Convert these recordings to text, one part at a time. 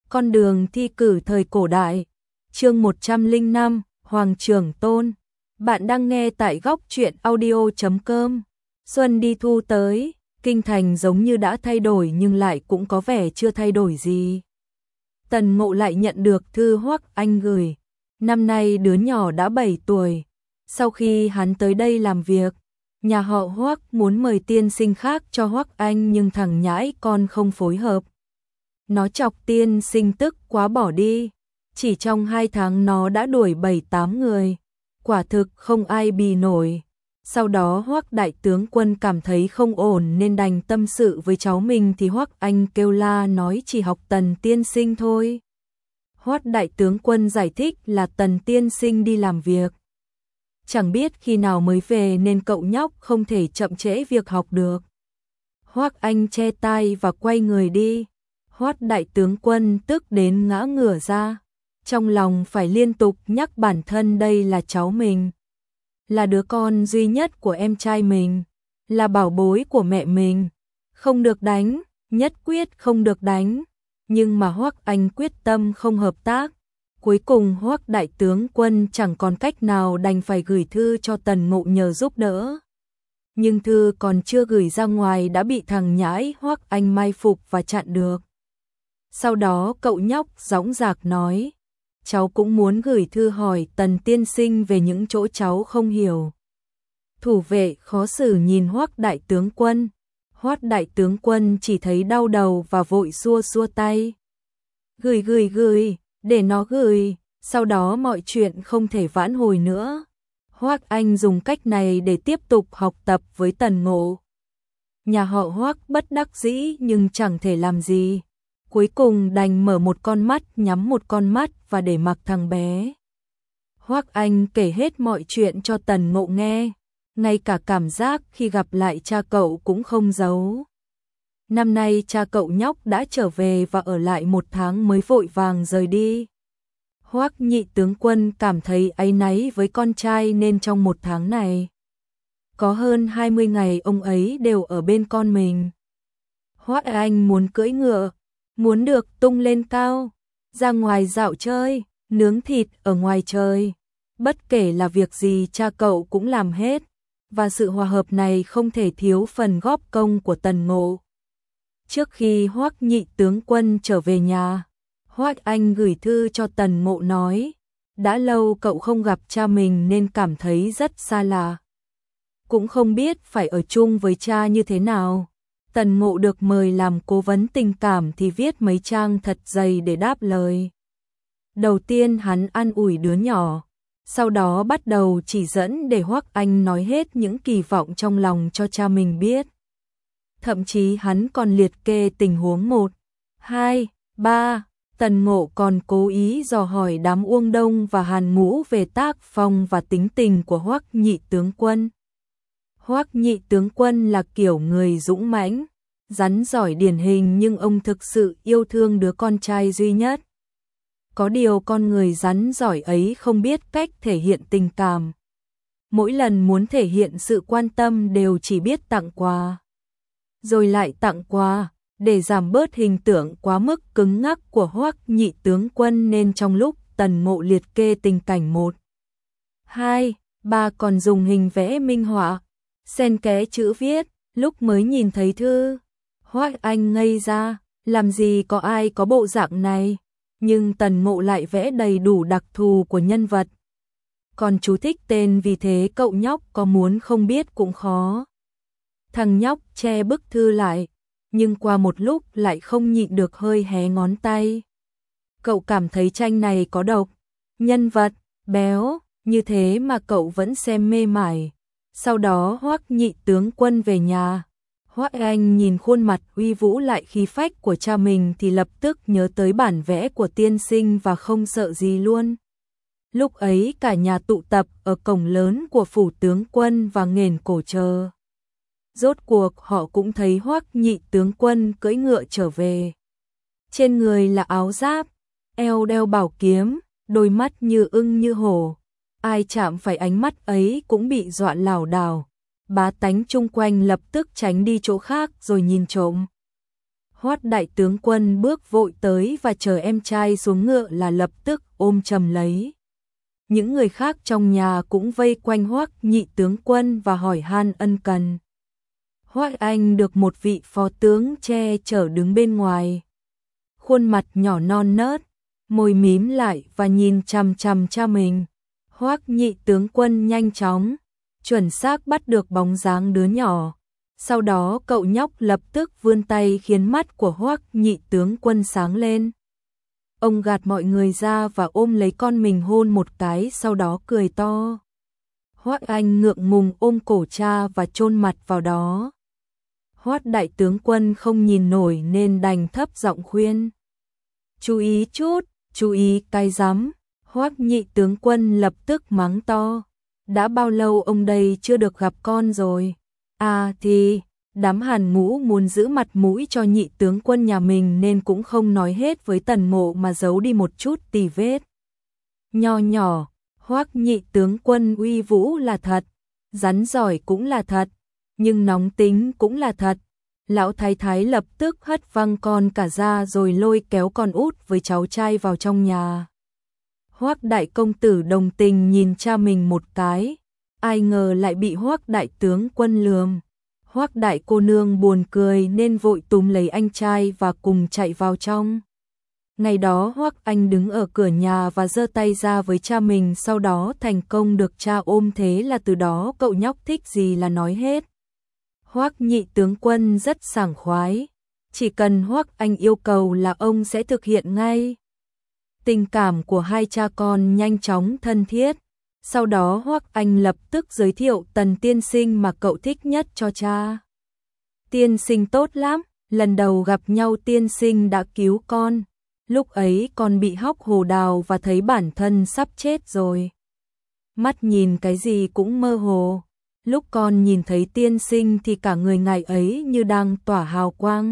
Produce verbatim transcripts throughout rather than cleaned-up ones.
Con đường thi cử thời cổ đại. Chương một trăm lẻ năm, Hoàng Trưởng Tôn. Bạn đang nghe tại góc truyện audio chấm com. Xuân đi thu tới, kinh thành giống như đã thay đổi nhưng lại cũng có vẻ chưa thay đổi gì. Tần Ngộ lại nhận được thư Hoắc Anh gửi. Năm nay đứa nhỏ đã bảy tuổi. Sau khi hắn tới đây làm việc, nhà họ Hoắc muốn mời tiên sinh khác cho Hoắc Anh nhưng thằng nhãi con không phối hợp. Nó chọc tiên sinh tức quá bỏ đi. Chỉ trong hai tháng nó đã đuổi bảy tám người. Quả thực không ai bì nổi. Sau đó Hoắc đại tướng quân cảm thấy không ổn nên đành tâm sự với cháu mình thì Hoắc Anh kêu la nói chỉ học Tần tiên sinh thôi. Hoắc đại tướng quân giải thích là Tần tiên sinh đi làm việc. Chẳng biết khi nào mới về nên cậu nhóc không thể chậm trễ việc học được. Hoắc Anh che tai và quay người đi. Hoắc đại tướng quân tức đến ngã ngửa ra. Trong lòng phải liên tục nhắc bản thân đây là cháu mình. Là đứa con duy nhất của em trai mình. Là bảo bối của mẹ mình. Không được đánh, nhất quyết không được đánh. Nhưng mà Hoắc Anh quyết tâm không hợp tác. Cuối cùng Hoắc đại tướng quân chẳng còn cách nào đành phải gửi thư cho Tần Ngộ nhờ giúp đỡ. Nhưng thư còn chưa gửi ra ngoài đã bị thằng nhãi Hoắc Anh mai phục và chặn được. Sau đó cậu nhóc dõng dạc nói, cháu cũng muốn gửi thư hỏi Tần tiên sinh về những chỗ cháu không hiểu. Thủ vệ khó xử nhìn Hoắc đại tướng quân. Hoắc đại tướng quân chỉ thấy đau đầu và vội xua xua tay. Gửi gửi gửi, để nó gửi, sau đó mọi chuyện không thể vãn hồi nữa. Hoắc Anh dùng cách này để tiếp tục học tập với Tần Ngộ. Nhà họ Hoắc bất đắc dĩ nhưng chẳng thể làm gì. Cuối cùng đành mở một con mắt nhắm một con mắt và để mặc thằng bé. Hoắc Anh kể hết mọi chuyện cho Tần Ngộ nghe. Ngay cả cảm giác khi gặp lại cha cậu cũng không giấu. Năm nay cha cậu nhóc đã trở về và ở lại một tháng mới vội vàng rời đi. Hoắc nhị tướng quân cảm thấy áy náy với con trai nên trong một tháng này, có hơn hai mươi ngày ông ấy đều ở bên con mình. Hoắc Anh muốn cưỡi ngựa, muốn được tung lên cao, ra ngoài dạo chơi, nướng thịt ở ngoài trời. Bất kể là việc gì cha cậu cũng làm hết, và sự hòa hợp này không thể thiếu phần góp công của Tần Ngộ. Trước khi Hoắc nhị tướng quân trở về nhà, Hoắc Anh gửi thư cho Tần Ngộ nói, đã lâu cậu không gặp cha mình nên cảm thấy rất xa lạ. Cũng không biết phải ở chung với cha như thế nào. Tần Ngộ được mời làm cố vấn tình cảm thì viết mấy trang thật dày để đáp lời. Đầu tiên hắn an ủi đứa nhỏ, sau đó bắt đầu chỉ dẫn để Hoắc Anh nói hết những kỳ vọng trong lòng cho cha mình biết. Thậm chí hắn còn liệt kê tình huống một, hai, ba. Tần Ngộ còn cố ý dò hỏi đám Uông Đông và Hàn Ngũ về tác phong và tính tình của Hoắc nhị tướng quân. Hoắc nhị tướng quân là kiểu người dũng mãnh, rắn giỏi điển hình nhưng ông thực sự yêu thương đứa con trai duy nhất. Có điều con người rắn giỏi ấy không biết cách thể hiện tình cảm. Mỗi lần muốn thể hiện sự quan tâm đều chỉ biết tặng quà. Rồi lại tặng quà, để giảm bớt hình tượng quá mức cứng ngắc của Hoắc nhị tướng quân nên trong lúc Tần Ngộ liệt kê tình cảnh một, hai, ba còn dùng hình vẽ minh họa, xen kẽ chữ viết. Lúc mới nhìn thấy thư, Hoắc Anh ngây ra, làm gì có ai có bộ dạng này, nhưng Tần Ngộ lại vẽ đầy đủ đặc thù của nhân vật. Còn chú thích tên vì thế cậu nhóc có muốn không biết cũng khó. Thằng nhóc che bức thư lại, nhưng qua một lúc lại không nhịn được hơi hé ngón tay. Cậu cảm thấy tranh này có độc, nhân vật béo, như thế mà cậu vẫn xem mê mải. Sau đó Hoắc nhị tướng quân về nhà, Hoắc Anh nhìn khuôn mặt uy vũ lại khí phách của cha mình thì lập tức nhớ tới bản vẽ của tiên sinh và không sợ gì luôn. Lúc ấy cả nhà tụ tập ở cổng lớn của phủ tướng quân và nghển cổ chờ. Rốt cuộc họ cũng thấy Hoắc nhị tướng quân cưỡi ngựa trở về. Trên người là áo giáp, eo đeo bảo kiếm, đôi mắt như ưng như hổ. Ai chạm phải ánh mắt ấy cũng bị dọa lảo đảo. Bá tánh chung quanh lập tức tránh đi chỗ khác rồi nhìn trộm. Hoắc đại tướng quân bước vội tới và chờ em trai xuống ngựa là lập tức ôm chầm lấy. Những người khác trong nhà cũng vây quanh Hoắc nhị tướng quân và hỏi han ân cần. Hoắc Anh được một vị phó tướng che chở đứng bên ngoài. Khuôn mặt nhỏ non nớt, môi mím lại và nhìn chằm chằm cha mình. Hoắc nhị tướng quân nhanh chóng, chuẩn xác bắt được bóng dáng đứa nhỏ. Sau đó cậu nhóc lập tức vươn tay khiến mắt của Hoắc nhị tướng quân sáng lên. Ông gạt mọi người ra và ôm lấy con mình hôn một cái, sau đó cười to. Hoắc Anh ngượng ngùng ôm cổ cha và chôn mặt vào đó. Hoắc đại tướng quân không nhìn nổi nên đành thấp giọng khuyên. Chú ý chút, chú ý cái rắm. Hoắc nhị tướng quân lập tức mắng to. Đã bao lâu ông đây chưa được gặp con rồi? À thì, đám Hàn Ngũ muốn giữ mặt mũi cho nhị tướng quân nhà mình nên cũng không nói hết với Tần Ngộ mà giấu đi một chút tì vết. Nho nhỏ, Hoắc nhị tướng quân uy vũ là thật, rắn giỏi cũng là thật, nhưng nóng tính cũng là thật. Lão thái thái lập tức hất văng con cả ra rồi lôi kéo con út với cháu trai vào trong nhà. Hoắc đại công tử đồng tình nhìn cha mình một cái, ai ngờ lại bị Hoắc đại tướng quân lườm. Hoắc đại cô nương buồn cười nên vội túm lấy anh trai và cùng chạy vào trong. Ngày đó Hoắc Anh đứng ở cửa nhà và giơ tay ra với cha mình, sau đó thành công được cha ôm, thế là từ đó cậu nhóc thích gì là nói hết. Hoắc nhị tướng quân rất sảng khoái, chỉ cần Hoắc Anh yêu cầu là ông sẽ thực hiện ngay. Tình cảm của hai cha con nhanh chóng thân thiết. Sau đó Hoắc Anh lập tức giới thiệu Tần tiên sinh mà cậu thích nhất cho cha. Tiên sinh tốt lắm, lần đầu gặp nhau tiên sinh đã cứu con. Lúc ấy con bị hóc hồ đào và thấy bản thân sắp chết rồi. Mắt nhìn cái gì cũng mơ hồ. Lúc con nhìn thấy tiên sinh thì cả người ngài ấy như đang tỏa hào quang.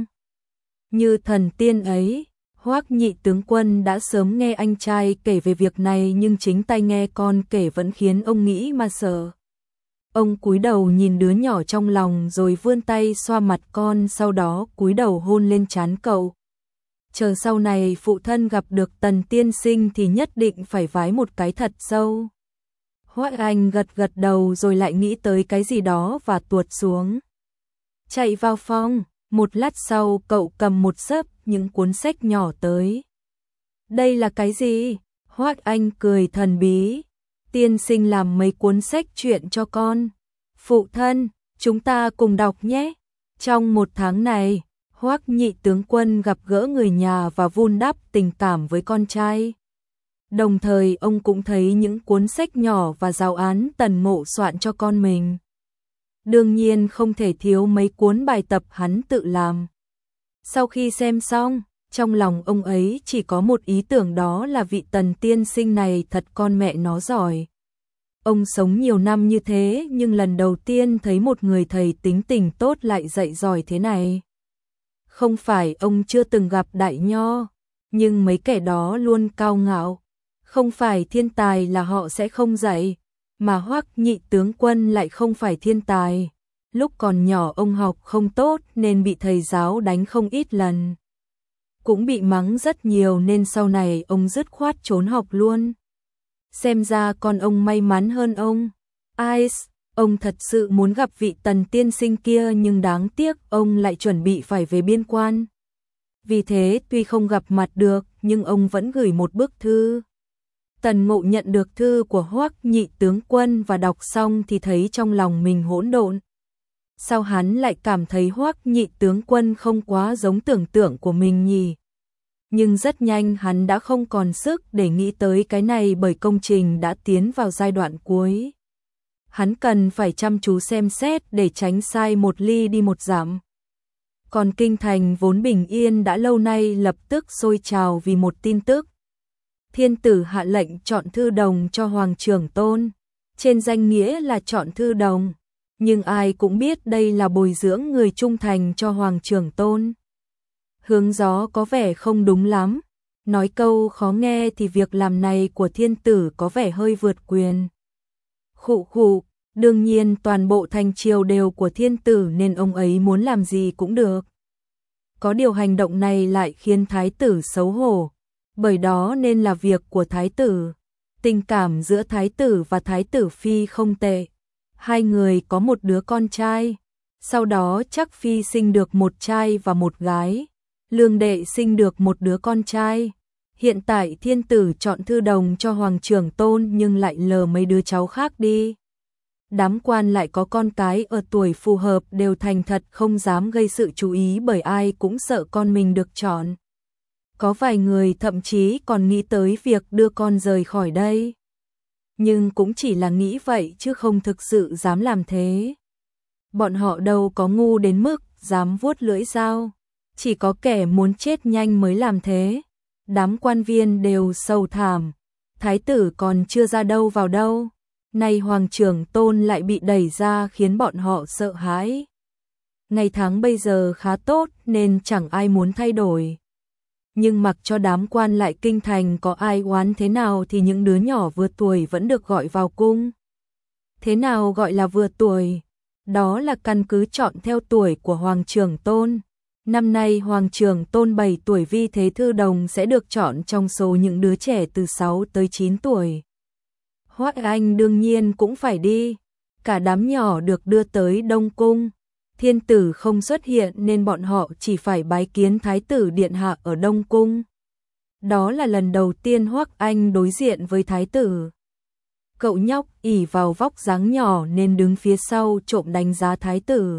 Như thần tiên ấy. Hoắc nhị tướng quân đã sớm nghe anh trai kể về việc này, nhưng chính tai nghe con kể vẫn khiến ông nghĩ mà sợ. Ông cúi đầu nhìn đứa nhỏ trong lòng rồi vươn tay xoa mặt con, sau đó cúi đầu hôn lên trán cậu. Chờ sau này phụ thân gặp được Tần tiên sinh thì nhất định phải vái một cái thật sâu. Hoắc Anh gật gật đầu rồi lại nghĩ tới cái gì đó và tuột xuống. Chạy vào phòng, một lát sau cậu cầm một xấp những cuốn sách nhỏ tới. Đây là cái gì? Hoắc Anh cười thần bí. Tiên sinh làm mấy cuốn sách truyện cho con. Phụ thân, chúng ta cùng đọc nhé. Trong một tháng này, Hoắc nhị tướng quân gặp gỡ người nhà và vun đắp tình cảm với con trai. Đồng thời ông cũng thấy những cuốn sách nhỏ và giáo án Tần Ngộ soạn cho con mình. Đương nhiên không thể thiếu mấy cuốn bài tập hắn tự làm. Sau khi xem xong, trong lòng ông ấy chỉ có một ý tưởng, đó là vị Tần tiên sinh này thật con mẹ nó giỏi. Ông sống nhiều năm như thế nhưng lần đầu tiên thấy một người thầy tính tình tốt lại dạy giỏi thế này. Không phải ông chưa từng gặp đại nho, nhưng mấy kẻ đó luôn cao ngạo. Không phải thiên tài là họ sẽ không dạy, mà Hoắc nhị tướng quân lại không phải thiên tài. Lúc còn nhỏ ông học không tốt nên bị thầy giáo đánh không ít lần. Cũng bị mắng rất nhiều nên sau này ông dứt khoát trốn học luôn. Xem ra con ông may mắn hơn ông. Ai, ông thật sự muốn gặp vị Tần tiên sinh kia nhưng đáng tiếc ông lại chuẩn bị phải về biên quan. Vì thế tuy không gặp mặt được nhưng ông vẫn gửi một bức thư. Tần Ngộ nhận được thư của Hoắc nhị tướng quân và đọc xong thì thấy trong lòng mình hỗn độn. Sao hắn lại cảm thấy Hoắc nhị tướng quân không quá giống tưởng tượng của mình nhỉ? Nhưng rất nhanh hắn đã không còn sức để nghĩ tới cái này bởi công trình đã tiến vào giai đoạn cuối. Hắn cần phải chăm chú xem xét để tránh sai một ly đi một dặm. Còn kinh thành vốn bình yên đã lâu nay lập tức sôi trào vì một tin tức. Thiên tử hạ lệnh chọn thư đồng cho Hoàng Trưởng Tôn. Trên danh nghĩa là chọn thư đồng, nhưng ai cũng biết đây là bồi dưỡng người trung thành cho Hoàng Trưởng Tôn. Hướng gió có vẻ không đúng lắm. Nói câu khó nghe thì việc làm này của thiên tử có vẻ hơi vượt quyền. Khụ khụ, đương nhiên toàn bộ thành triều đều của thiên tử nên ông ấy muốn làm gì cũng được. Có điều hành động này lại khiến thái tử xấu hổ, bởi đó nên là việc của thái tử. Tình cảm giữa thái tử và thái tử phi không tệ. Hai người có một đứa con trai. Sau đó chắc phi sinh được một trai và một gái. Lương đệ sinh được một đứa con trai. Hiện tại thiên tử chọn Thư Đồng cho Hoàng Trưởng Tôn nhưng lại lờ mấy đứa cháu khác đi. Đám quan lại có con cái ở tuổi phù hợp đều thành thật không dám gây sự chú ý bởi ai cũng sợ con mình được chọn. Có vài người thậm chí còn nghĩ tới việc đưa con rời khỏi đây. Nhưng cũng chỉ là nghĩ vậy chứ không thực sự dám làm thế. Bọn họ đâu có ngu đến mức dám vuốt lưỡi dao. Chỉ có kẻ muốn chết nhanh mới làm thế. Đám quan viên đều sầu thảm. Thái tử còn chưa ra đâu vào đâu. Nay Hoàng Trưởng Tôn lại bị đẩy ra khiến bọn họ sợ hãi. Ngày tháng bây giờ khá tốt nên chẳng ai muốn thay đổi. Nhưng mặc cho đám quan lại kinh thành có ai oán thế nào thì những đứa nhỏ vừa tuổi vẫn được gọi vào cung. Thế nào gọi là vừa tuổi? Đó là căn cứ chọn theo tuổi của Hoàng Trưởng Tôn. Năm nay Hoàng Trưởng Tôn bảy tuổi, vì thế Thư Đồng sẽ được chọn trong số những đứa trẻ từ sáu tới chín tuổi. Hoắc Anh đương nhiên cũng phải đi. Cả đám nhỏ được đưa tới Đông Cung. Thiên tử không xuất hiện nên bọn họ chỉ phải bái kiến Thái tử Điện Hạ ở Đông Cung. Đó là lần đầu tiên Hoắc Anh đối diện với Thái tử. Cậu nhóc ỷ vào vóc dáng nhỏ nên đứng phía sau trộm đánh giá Thái tử.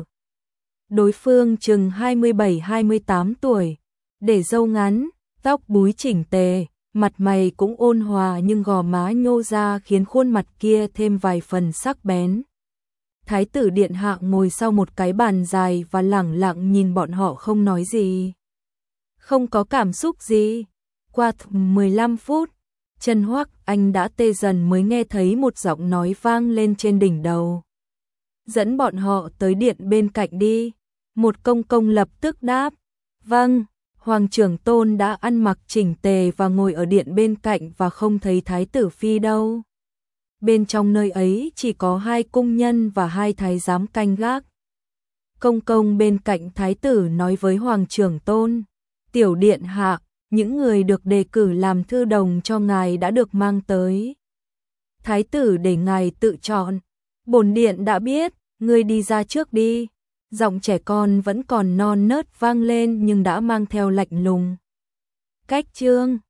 Đối phương chừng hai mươi bảy hai mươi tám tuổi, để râu ngắn, tóc búi chỉnh tề, mặt mày cũng ôn hòa nhưng gò má nhô ra khiến khuôn mặt kia thêm vài phần sắc bén. Thái tử Điện Hạ ngồi sau một cái bàn dài và lẳng lặng nhìn bọn họ không nói gì. Không có cảm xúc gì. Qua mười lăm phút, chân Hoắc Anh đã tê dần mới nghe thấy một giọng nói vang lên trên đỉnh đầu. Dẫn bọn họ tới điện bên cạnh đi. Một công công lập tức đáp. Vâng, Hoàng Trưởng Tôn đã ăn mặc chỉnh tề và ngồi ở điện bên cạnh và không thấy Thái tử Phi đâu. Bên trong nơi ấy chỉ có hai cung nhân và hai thái giám canh gác. Công công bên cạnh Thái tử nói với Hoàng Trưởng Tôn. Tiểu Điện Hạ, những người được đề cử làm thư đồng cho ngài đã được mang tới. Thái tử để ngài tự chọn. Bổn điện đã biết, ngươi đi ra trước đi. Giọng trẻ con vẫn còn non nớt vang lên nhưng đã mang theo lạnh lùng. Cách chương